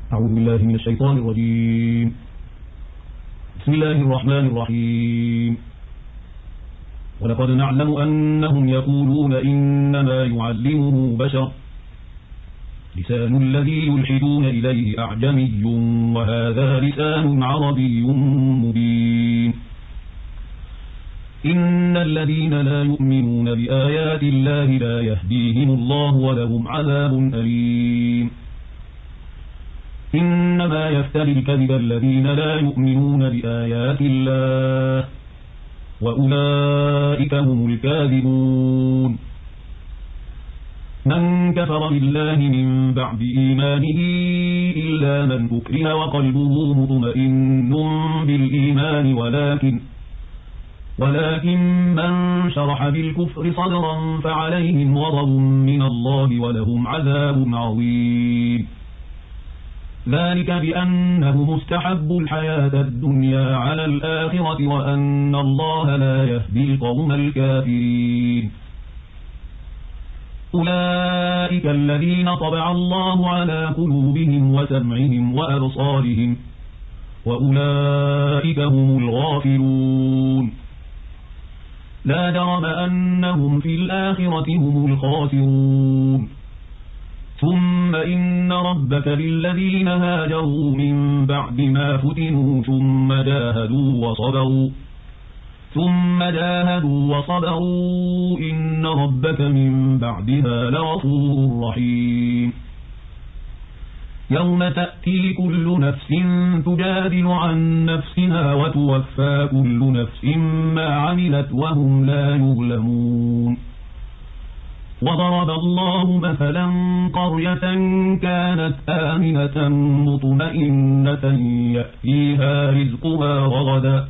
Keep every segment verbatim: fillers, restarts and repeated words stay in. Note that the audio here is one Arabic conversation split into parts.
أعوذ بالله من الشيطان الرجيم. بسم الله الرحمن الرحيم. ولقد نعلم أنهم يقولون إنما يعلمه بشر لسان الذي يلحدون إليه أعجمي وهذا لسان عربي مبين. إن الذين لا يؤمنون بآيات الله لا يهديهم الله ولهم عذاب أليم. إنما يفتري الكذب الذين لا يؤمنون بآيات الله وأولئك هم الكاذبون. من كفر بالله من بعد إيمانه إلا من أكره وقلبه مطمئن بالإيمان ولكن ولكن من شرح بالكفر صدرا فعليهم غضب من الله ولهم عذاب عظيم. ذلك بأنه مستحب الحياة الدنيا على الآخرة وأن الله لا يهدي القوم الكافرين. أولئك الذين طبع الله على قلوبهم وسمعهم وأبصارهم وأولئك هم الغافلون. لا جرم أنهم في الآخرة هم الخاسرون. ثم إن ربك للذين هاجروا من بعد ما فتنوا ثم جاهدوا وصبروا ثم جاهدوا وصبروا إن ربك من بعدها لغفور رحيم. يوم تأتي كل نفس تجادل عن نفسها وتوفى كل نفس ما عملت وهم لا يظلمون. وضرب الله مثلا قرية كانت آمنة مطمئنة يأتيها رزقها رغدا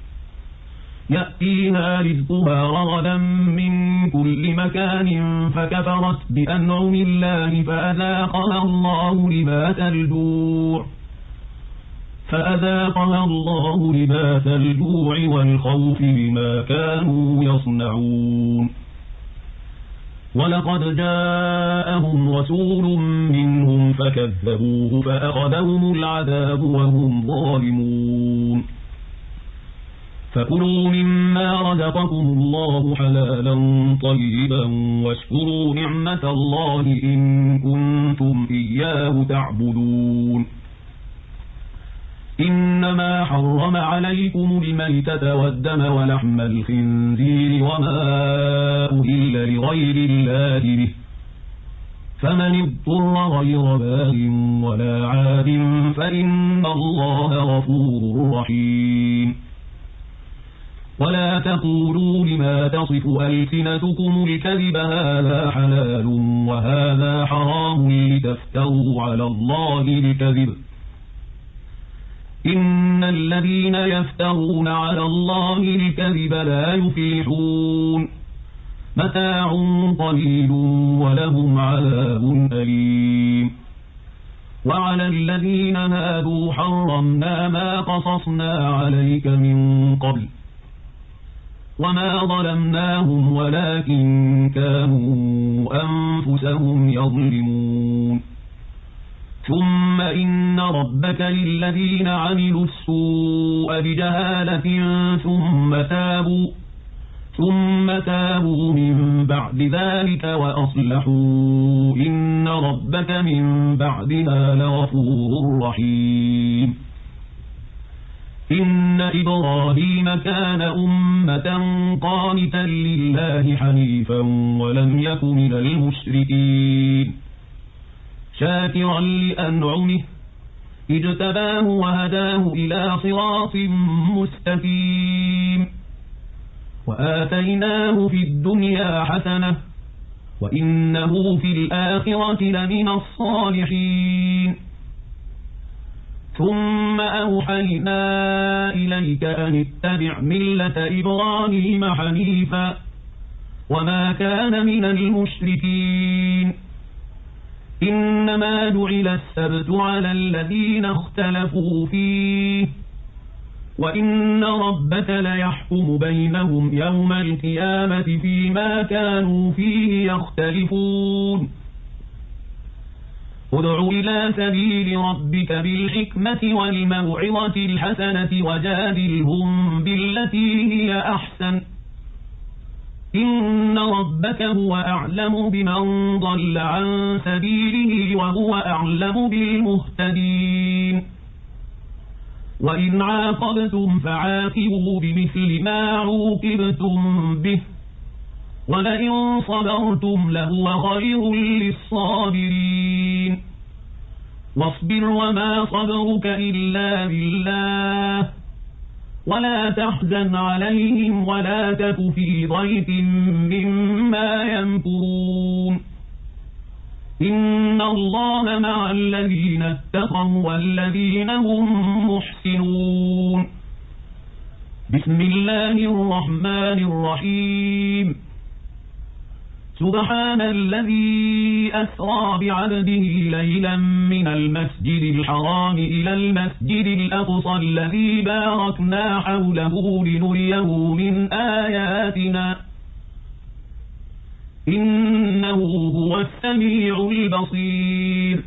يأتيها رزقها رغدا من كل مكان فكفرت بأنعم الله فأذاقها الله لباس الجوع فأذاقها الله لباس الجوع والخوف بما كانوا يصنعون. ولقد جاءهم رسول منهم فكذبوه فأخذهم العذاب وهم ظالمون. فكلوا مما رزقكم الله حلالا طيبا واشكروا نعمة الله إن كنتم إياه تعبدون. إنما حرم عليكم الميتة والدم ولحم الخنزير وما أهل لغير الله به فمن اضطر غير باغ ولا عاد فإن الله غفور رحيم. ولا تقولوا لما تصف ألسنتكم الكذب هذا حلال وهذا حرام لتفتروا على الله الكذب إن الذين يفترون على الله الكذب لا يفلحون. متاع قليل ولهم عذاب أليم. وعلى الذين هادوا حرمنا ما قصصنا عليك من قبل وما ظلمناهم ولكن كانوا أنفسهم يظلمون. ثم إن ربك للذين عملوا السوء بجهالة ثم تابوا ثم تابوا من بعد ذلك وأصلحوا إن ربك من بعدها لغفور رحيم. إن إبراهيم كان أمة قانتا لله حنيفا ولم يك من المشركين شاكرا لأنعمه اجتباه وهداه إلى صراط مستقيم. وآتيناه في الدنيا حسنة وإنه في الآخرة لمن الصالحين. ثم أوحينا إليك أن اتبع ملة إبراهيم حنيفا وما كان من المشركين. إنما جعل السبت على الذين اختلفوا فيه وإن ربك ليحكم بينهم يوم القيامة فيما كانوا فيه يختلفون. ادع إلى سبيل ربك بالحكمة والموعظة الحسنة وجادلهم بالتي هي أحسن إن ربك هو أعلم بمن ضل عن سبيله وهو أعلم بالمهتدين وإن عاقبتم فعاقبوا بمثل ما عوقبتم به ولئن صبرتم لهو خير للصابرين واصبر وما صبرك إلا بالله ولا تحزن عليهم ولا تك في ضيق مما يمكرون إن الله مع الذين اتقوا والذين هم محسنون بسم الله الرحمن الرحيم سبحان الذي أسرى بعبده ليلا من المسجد الحرام إلى المسجد الأقصى الذي باركنا حوله لنريه من آياتنا إنه هو السميع البصير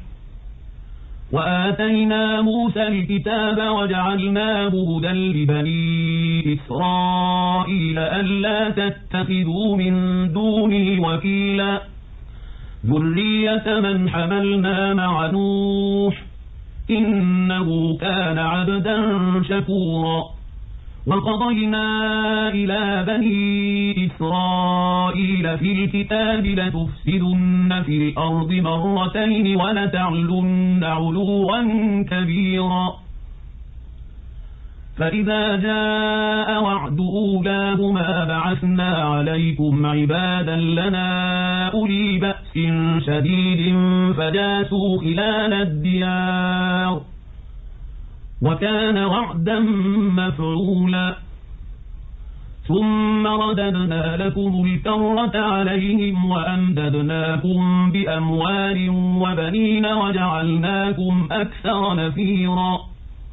وآتينا موسى الكتاب وجعلناه هدى لبني إسرائيل ألا تتخذوا من دوني وكيلا ذرية من حملنا مع نوح إنه كان عبدا شكورا وقضينا إلى بني إسرائيل في الكتاب لتفسدن في الأرض مرتين ولتعلن علوا كبيرا فإذا جاء وعد أولاهما بعثنا عليكم عبادا لنا أولي بأس شديد فجاسوا خلال الديار وكان وعدا مفعولا ثم رددنا لكم الكرة عليهم وأمددناكم بأموال وبنين وجعلناكم أكثر نفيرا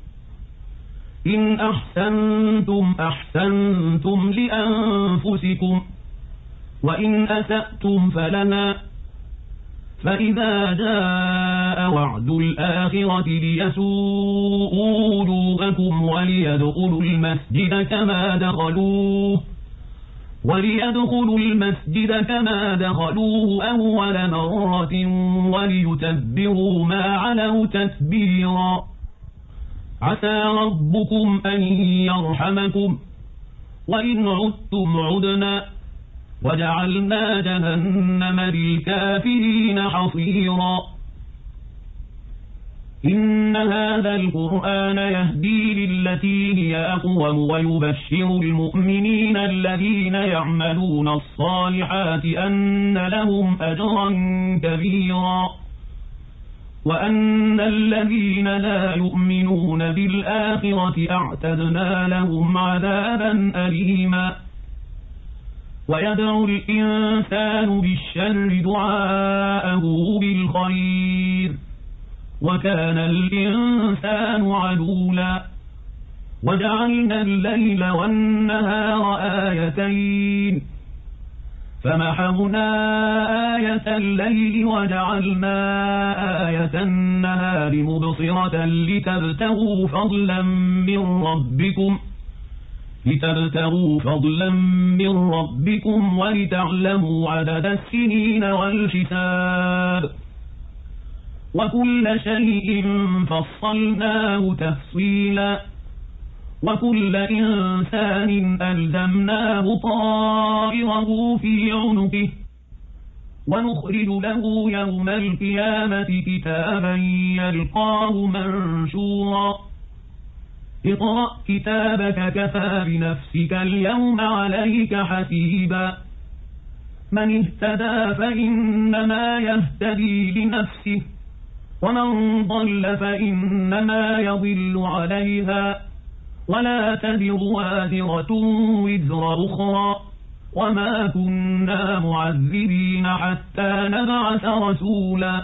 إن أحسنتم أحسنتم لأنفسكم وإن أسأتم فلنا فإذا جاء وعد الآخرة ليسوءوا وجوهكم وليدخلوا المسجد كما دخلوه وليدخلوا المسجد كما دخلوه أول مرة وليتبروا ما علوا تتبيرا عسى ربكم أن يرحمكم وإن عدتم عدنا وجعلنا جهنم للكافرين حصيرا إن هذا القرآن يهدي للتي هي أقوم ويبشر المؤمنين الذين يعملون الصالحات أن لهم أجرا كبيرا وأن الذين لا يؤمنون بالآخرة أعتدنا لهم عذابا أليما ويدعو الإنسان بالشر دعاءه بالخير وكان الإنسان عجولا وجعلنا الليل والنهار آيتين فمحونا آية الليل وجعلنا آية النهار مبصرة لتبتغوا فضلا من ربكم لتبتغوا فضلا من ربكم ولتعلموا عدد السنين والحساب وكل شيء فصلناه تفصيلا وكل إنسان ألزمناه طائره في عنقه ونخرج له يوم القيامة كتابا يلقاه منشورا اقرأ كتابك كفى بنفسك اليوم عليك حسيبا من اهتدى فإنما يهتدي لنفسه ومن ضل فإنما يضل عليها ولا تزر وازرة وزر أخرى وما كنا معذبين حتى نبعث رسولا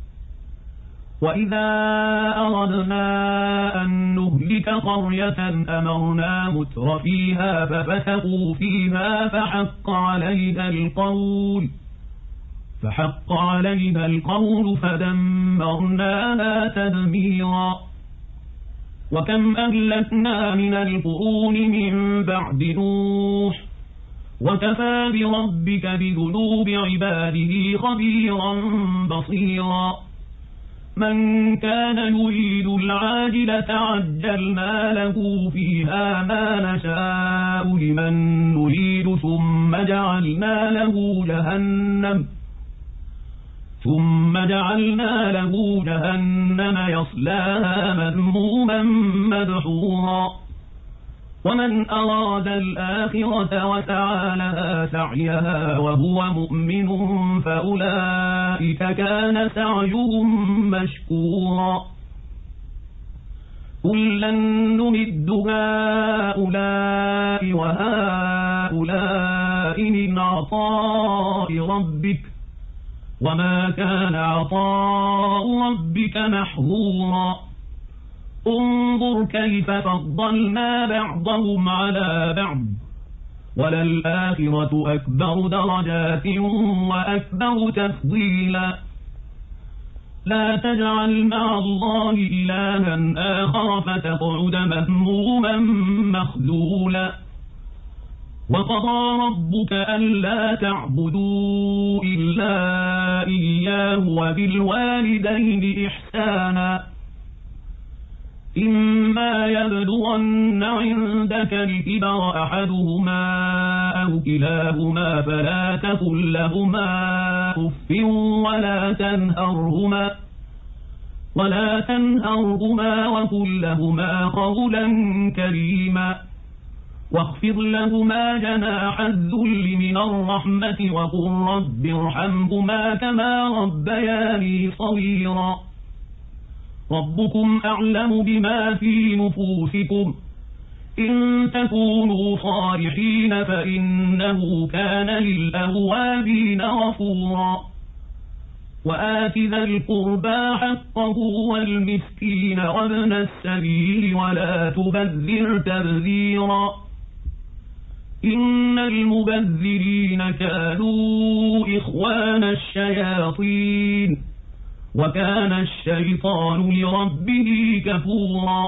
وإذا أردنا أن نهلك قرية أمرنا متر فيها ففسقوا فيها فحق عليها القول فحق علينا القول فدمرناها تدميرا وكم أهلكنا من القرون من بعد نوح وكفى بربك بذنوب عباده خبيرا بصيرا من كان يريد العاجلة عجلنا له فيها ما نشاء لمن نريد ثم جعلنا له جهنم ثم جعلنا له جهنم يصلاها مذموما مدحورا ومن أراد الآخرة وسعى لها سعيها وهو مؤمن فأولئك كان سعيهم مشكورا كلا نمد هؤلاء وهؤلاء من عطاء ربك وما كان عطاء ربك محظورا انظر كيف فضلنا بعضهم على بعض وللآخرة أكبر درجات وأكبر تفضيلا لا تجعل مع الله إلها آخر فتقعد مذموما مخذولا وقضى ربك ألا تعبدوا إلا إياه وبالوالدين إحسانا إما يبلغن عندك الكبر أحدهما أو كلاهما فلا تقل لهما أف ولا تنهرهما ولا تنهرهما وقل لهما قولا كريما واخفض لهما جناح الذل من الرحمة وقل رب ارحمهما كما ربياني صغيرا ربكم أعلم بما في نفوسكم إن تكونوا صالحين فإنه كان للأوابين غفورا وآت ذا القربى حقه والمسكين وابن السبيل ولا تبذر تبذيرا إن المبذرين كانوا إخوان الشياطين وكان الشيطان لربه كفورا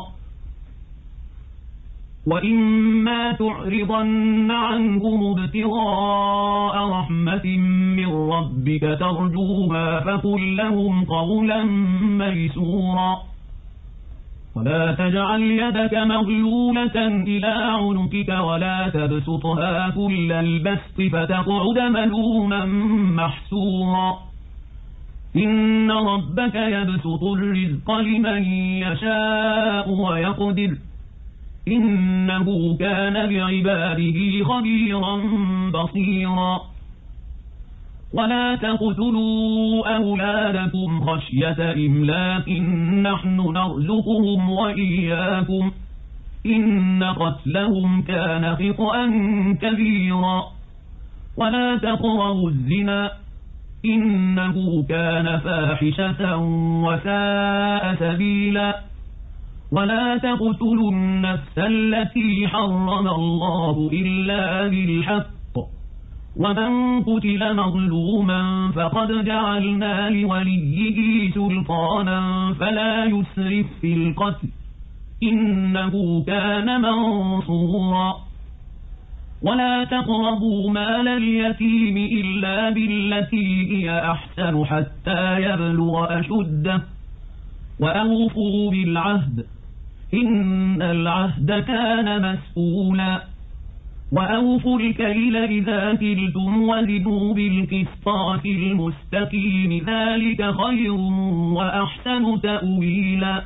وإما تعرضن عنهم ابتغاء رحمة من ربك ترجوها فقل لهم قولا ميسورا ولا تجعل يدك مغلولة إلى عنقك ولا تبسطها كل البسط فتقعد ملوما محسورا إن ربك يبسط الرزق لمن يشاء ويقدر إنه كان بعباده خبيرا بصيرا ولا تقتلوا أولادكم خشية إملاق نحن نرزقهم وإياكم إن قتلهم كان خطأ كبيرا ولا تقربوا الزنا إنه كان فاحشة وساء سبيلا ولا تقتلوا النفس التي حرم الله إلا بالحق ومن قتل مظلوما فقد جعلنا لوليه سلطانا فلا يسرف في القتل إنه كان منصورا ولا تقربوا مال اليتيم إلا بالتي هي أحسن حتى يبلغ أشده وأوفوا بالعهد إن العهد كان مسؤولا وأوفوا الكيل إذا كلتم وزنوا بالقسطاس المستقيم ذلك خير وأحسن تأويلا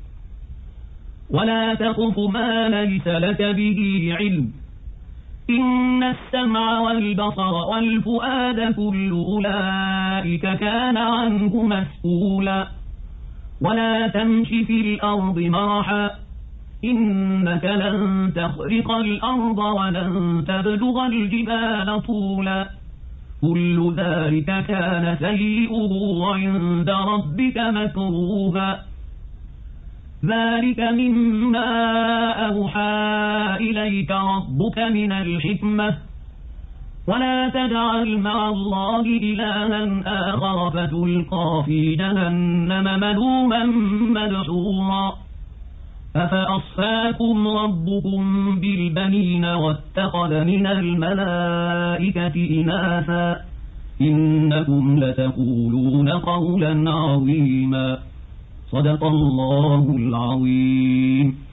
ولا تقف ما ليس لك به علم إن السمع والبصر والفؤاد كل أولئك كان عنه مسؤولا ولا تمش في الأرض مرحا إنك لن تخرق الأرض ولن تبلغ الجبال طولا كل ذلك كان سيئه عند ربك مكروها ذلك مما أوحى إليك ربك من الحكمة ولا تجعل مع الله إلها آخر فتلقى في جهنم ملوما مدحورا أفأصفاكم ربكم بالبنين واتخذ من الملائكة إناثا إنكم لتقولون قولا عظيما صدق الله العظيم.